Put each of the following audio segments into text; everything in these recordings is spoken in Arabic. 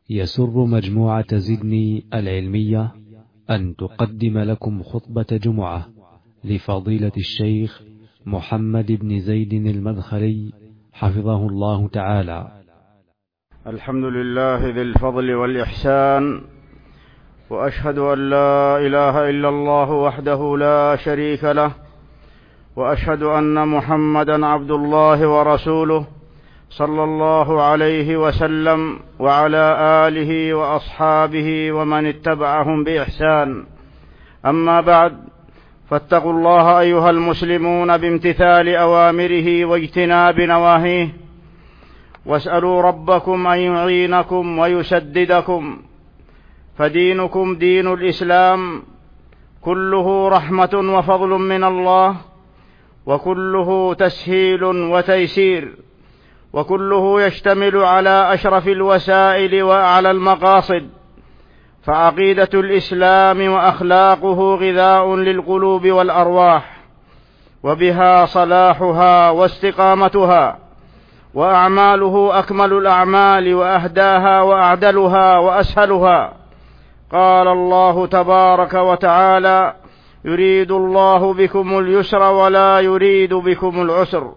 يسر مجموعة زدني العلمية أن تقدم لكم خطبة جمعة لفضيلة الشيخ محمد بن زيد المدخلي حفظه الله تعالى. الحمد لله ذي الفضل والإحسان، وأشهد أن لا إله إلا الله وحده لا شريك له، وأشهد أن محمدا عبد الله ورسوله صلى الله عليه وسلم وعلى آله وأصحابه ومن اتبعهم بإحسان. أما بعد، فاتقوا الله أيها المسلمون بامتثال أوامره واجتناب نواهيه، واسألوا ربكم أن يعينكم ويسددكم، فدينكم دين الإسلام كله رحمة وفضل من الله، وكله تسهيل وتيسير، وكله يشتمل على أشرف الوسائل وأعلى المقاصد. فعقيدة الإسلام وأخلاقه غذاء للقلوب والأرواح، وبها صلاحها واستقامتها، وأعماله أكمل الأعمال وأهداها وأعدلها وأسهلها. قال الله تبارك وتعالى: يريد الله بكم اليسر ولا يريد بكم العسر.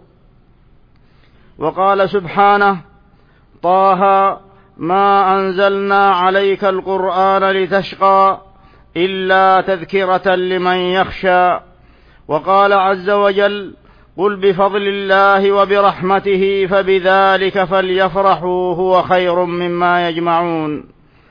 وقال سبحانه: طه ما أنزلنا عليك القرآن لتشقى إلا تذكرة لمن يخشى. وقال عز وجل: قل بفضل الله وبرحمته فبذلك فليفرحوا هو خير مما يجمعون.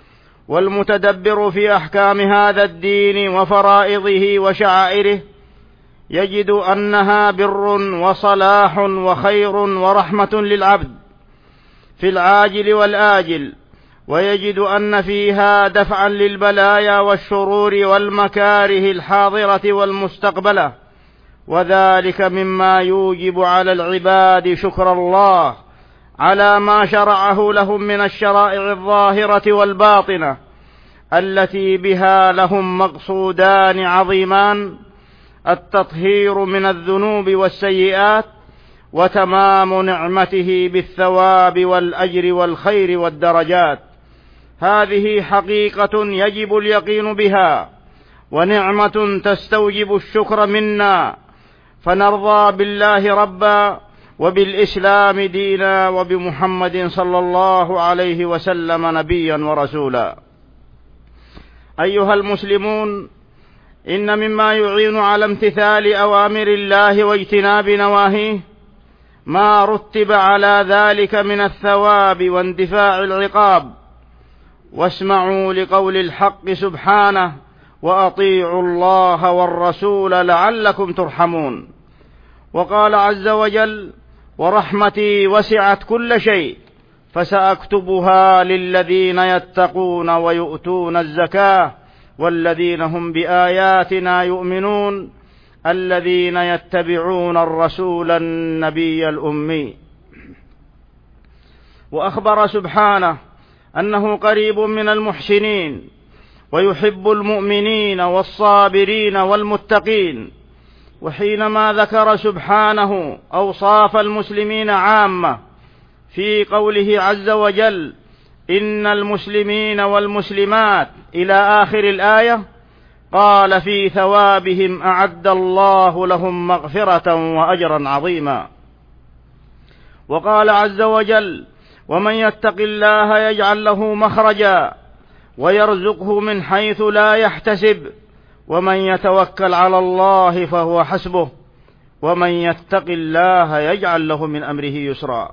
والمتدبر في أحكام هذا الدين وفرائضه وشعائره يجد أنها بر وصلاح وخير ورحمة للعبد في العاجل والآجل، ويجد أن فيها دفعا للبلايا والشرور والمكاره الحاضرة والمستقبلة، وذلك مما يوجب على العباد شكر الله على ما شرعه لهم من الشرائع الظاهرة والباطنة، التي بها لهم مقصودان عظيمان: التطهير من الذنوب والسيئات، وتمام نعمته بالثواب والأجر والخير والدرجات. هذه حقيقة يجب اليقين بها، ونعمة تستوجب الشكر منا، فنرضى بالله ربا، وبالإسلام دينا، وبمحمد صلى الله عليه وسلم نبيا ورسولا. أيها المسلمون، إن مما يعين على امتثال أوامر الله واجتناب نواهيه ما رتب على ذلك من الثواب واندفاع العقاب. واسمعوا لقول الحق سبحانه: وأطيعوا الله والرسول لعلكم ترحمون. وقال عز وجل: ورحمتي وسعت كل شيء فسأكتبها للذين يتقون ويؤتون الزكاة والذين هم بآياتنا يؤمنون الذين يتبعون الرسول النبي الأمي. وأخبر سبحانه أنه قريب من المحسنين، ويحب المؤمنين والصابرين والمتقين. وحينما ذكر سبحانه أوصاف المسلمين عامة في قوله عز وجل: إن المسلمين والمسلمات إلى آخر الآية، قال في ثوابهم: أعد الله لهم مغفرة وأجرا عظيما. وقال عز وجل: ومن يتق الله يجعل له مخرجا ويرزقه من حيث لا يحتسب ومن يتوكل على الله فهو حسبه ومن يتق الله يجعل له من أمره يسرا.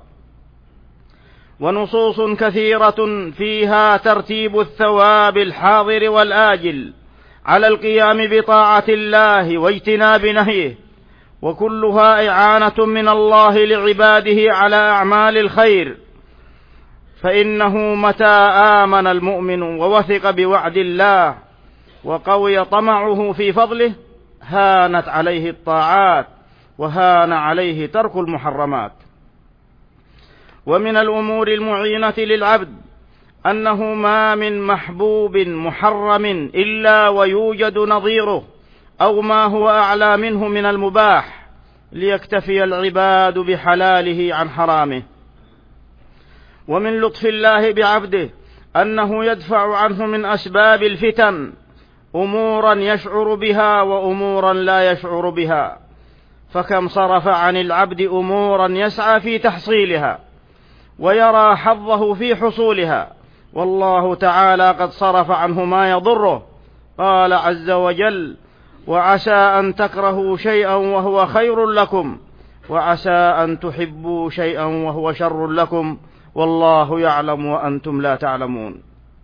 ونصوص كثيرة فيها ترتيب الثواب الحاضر والآجل على القيام بطاعة الله واجتناب نهيه، وكلها إعانة من الله لعباده على أعمال الخير. فإنه متى آمن المؤمن ووثق بوعد الله وقوي طمعه في فضله هانت عليه الطاعات وهان عليه ترك المحرمات. ومن الأمور المعينة للعبد أنه ما من محبوب محرم إلا ويوجد نظيره أو ما هو أعلى منه من المباح، ليكتفي العباد بحلاله عن حرامه. ومن لطف الله بعبده أنه يدفع عنه من أسباب الفتن أمورا يشعر بها وأمورا لا يشعر بها، فكم صرف عن العبد أمورا يسعى في تحصيلها ويرى حظه في حصولها، والله تعالى قد صرف عنه ما يضره. قال عز وجل: وعسى أن تكرهوا شيئا وهو خير لكم، وعسى أن تحبوا شيئا وهو شر لكم، والله يعلم وأنتم لا تعلمون.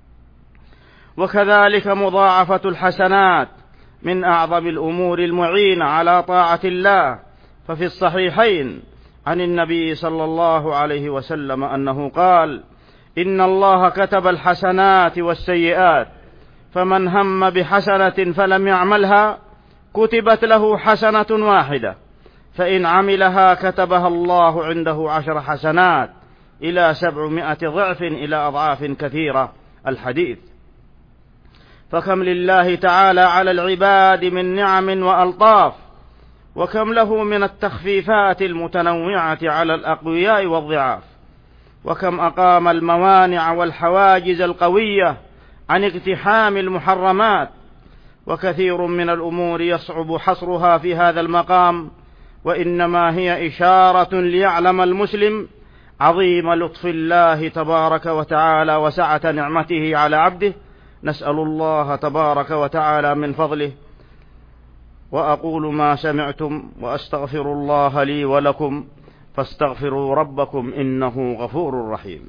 وكذلك مضاعفة الحسنات من أعظم الأمور المعينة على طاعة الله، ففي الصحيحين عن النبي صلى الله عليه وسلم أنه قال: إن الله كتب الحسنات والسيئات، فمن هم بحسنة فلم يعملها كتبت له حسنة واحدة، فإن عملها كتبها الله عنده 10 حسنات إلى 700 ضعف إلى أضعاف كثيرة. الحديث. فكم لله تعالى على العباد من نعم وألطاف، وكم له من التخفيفات المتنوعة على الأقوياء والضعاف، وكم أقام الموانع والحواجز القوية عن اقتحام المحرمات، وكثير من الأمور يصعب حصرها في هذا المقام، وإنما هي إشارة ليعلم المسلم عظيم لطف الله تبارك وتعالى وسعة نعمته على عبده. نسأل الله تبارك وتعالى من فضله. وأقول ما سمعتم وأستغفر الله لي ولكم، فاستغفروا ربكم إنه غفور رحيم.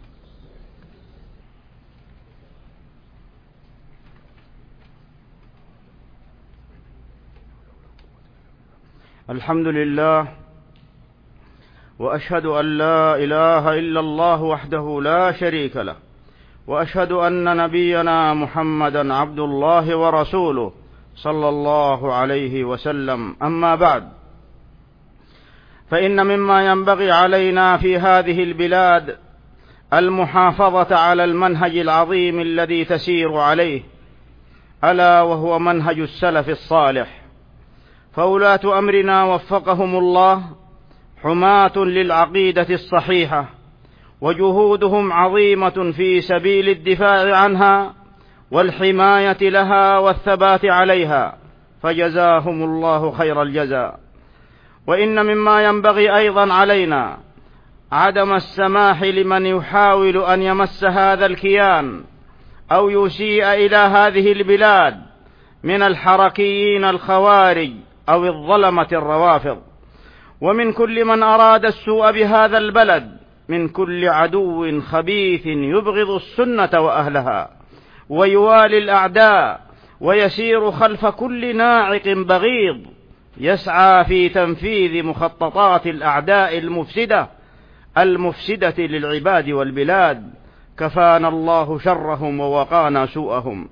الحمد لله، وأشهد أن لا إله إلا الله وحده لا شريك له، وأشهد أن نبينا محمدا عبد الله ورسوله صلى الله عليه وسلم. أما بعد، فإن مما ينبغي علينا في هذه البلاد المحافظة على المنهج العظيم الذي تسير عليه، ألا وهو منهج السلف الصالح. فولاة أمرنا وفقهم الله حماة للعقيدة الصحيحة، وجهودهم عظيمة في سبيل الدفاع عنها والحماية لها والثبات عليها، فجزاهم الله خير الجزاء. وإن مما ينبغي أيضا علينا عدم السماح لمن يحاول أن يمس هذا الكيان أو يسيء إلى هذه البلاد من الحركيين الخوارج أو الظلمة الروافض، ومن كل من أراد السوء بهذا البلد، من كل عدو خبيث يبغض السنة وأهلها ويوالي الأعداء ويسير خلف كل ناعق بغيض يسعى في تنفيذ مخططات الأعداء المفسدة للعباد والبلاد. كفانا الله شرهم ووقانا سوءهم.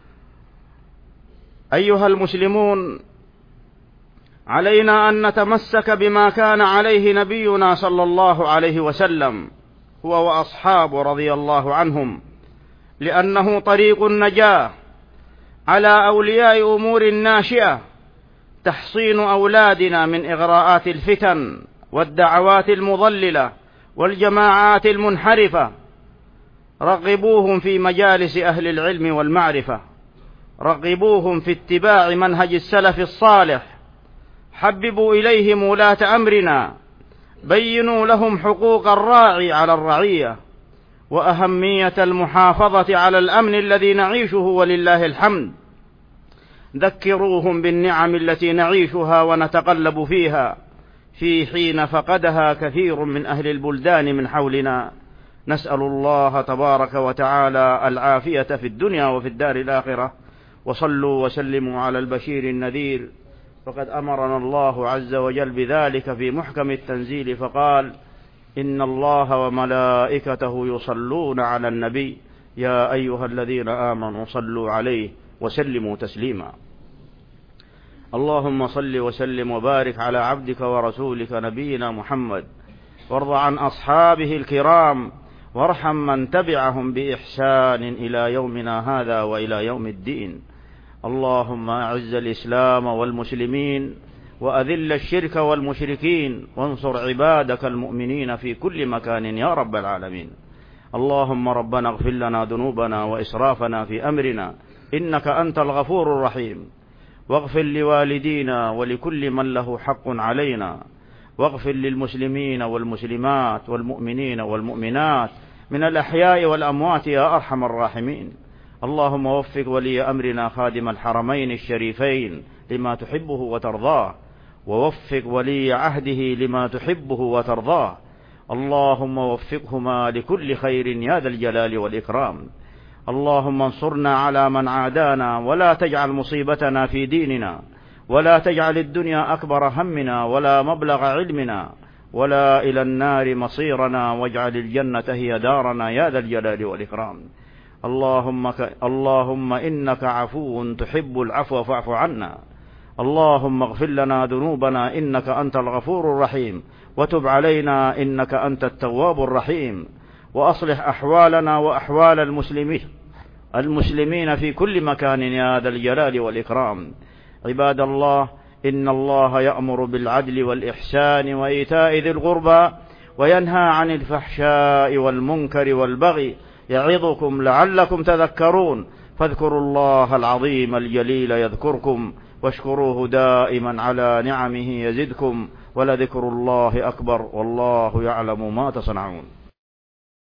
أيها المسلمون، علينا أن نتمسك بما كان عليه نبينا صلى الله عليه وسلم هو وأصحابه رضي الله عنهم، لأنه طريق النجاة. على أولياء أمور ناشئة تحصين أولادنا من إغراءات الفتن والدعوات المضللة والجماعات المنحرفة. رغبوهم في مجالس أهل العلم والمعرفة، رغبوهم في اتباع منهج السلف الصالح، حببوا إليهم ولاة أمرنا، بينوا لهم حقوق الراعي على الرعية وأهمية المحافظة على الأمن الذي نعيشه ولله الحمد. ذكروهم بالنعم التي نعيشها ونتقلب فيها في حين فقدها كثير من أهل البلدان من حولنا. نسأل الله تبارك وتعالى العافية في الدنيا وفي الدار الآخرة. وصلوا وسلموا على البشير النذير، فقد أمرنا الله عز وجل بذلك في محكم التنزيل، فقال: إن الله وملائكته يصلون على النبي يا أيها الذين آمنوا صلوا عليه وسلموا تسليما. اللهم صل وسلم وبارك على عبدك ورسولك نبينا محمد، وارض عن أصحابه الكرام، وارحم من تبعهم بإحسان إلى يومنا هذا وإلى يوم الدين. اللهم أعز الإسلام والمسلمين، وأذل الشرك والمشركين، وانصر عبادك المؤمنين في كل مكان يا رب العالمين. اللهم ربنا اغفر لنا ذنوبنا وإسرافنا في أمرنا إنك أنت الغفور الرحيم، واغفر لوالدينا ولكل من له حق علينا، واغفر للمسلمين والمسلمات والمؤمنين والمؤمنات من الأحياء والأموات يا أرحم الراحمين. اللهم وفق ولي أمرنا خادم الحرمين الشريفين لما تحبه وترضاه، ووفق ولي عهده لما تحبه وترضاه. اللهم وفقهما لكل خير يا ذا الجلال والإكرام. اللهم انصرنا على من عادانا، ولا تجعل مصيبتنا في ديننا، ولا تجعل الدنيا أكبر همنا ولا مبلغ علمنا، ولا إلى النار مصيرنا، واجعل الجنة هي دارنا يا ذا الجلال والإكرام. اللهم إنك عفو تحب العفو فاعف عنا. اللهم اغفر لنا ذنوبنا إنك أنت الغفور الرحيم، وتب علينا إنك أنت التواب الرحيم، وأصلح أحوالنا وأحوال المسلمين في كل مكان يا ذا الجلال والإكرام. عباد الله، إن الله يأمر بالعدل والإحسان وإيتاء ذي القربى، وينهى عن الفحشاء والمنكر والبغي، يعظكم لعلكم تذكرون. فاذكروا الله العظيم الجليل يذكركم، واشكروه دائما على نعمه يزدكم، ولذكر الله أكبر، والله يعلم ما تصنعون.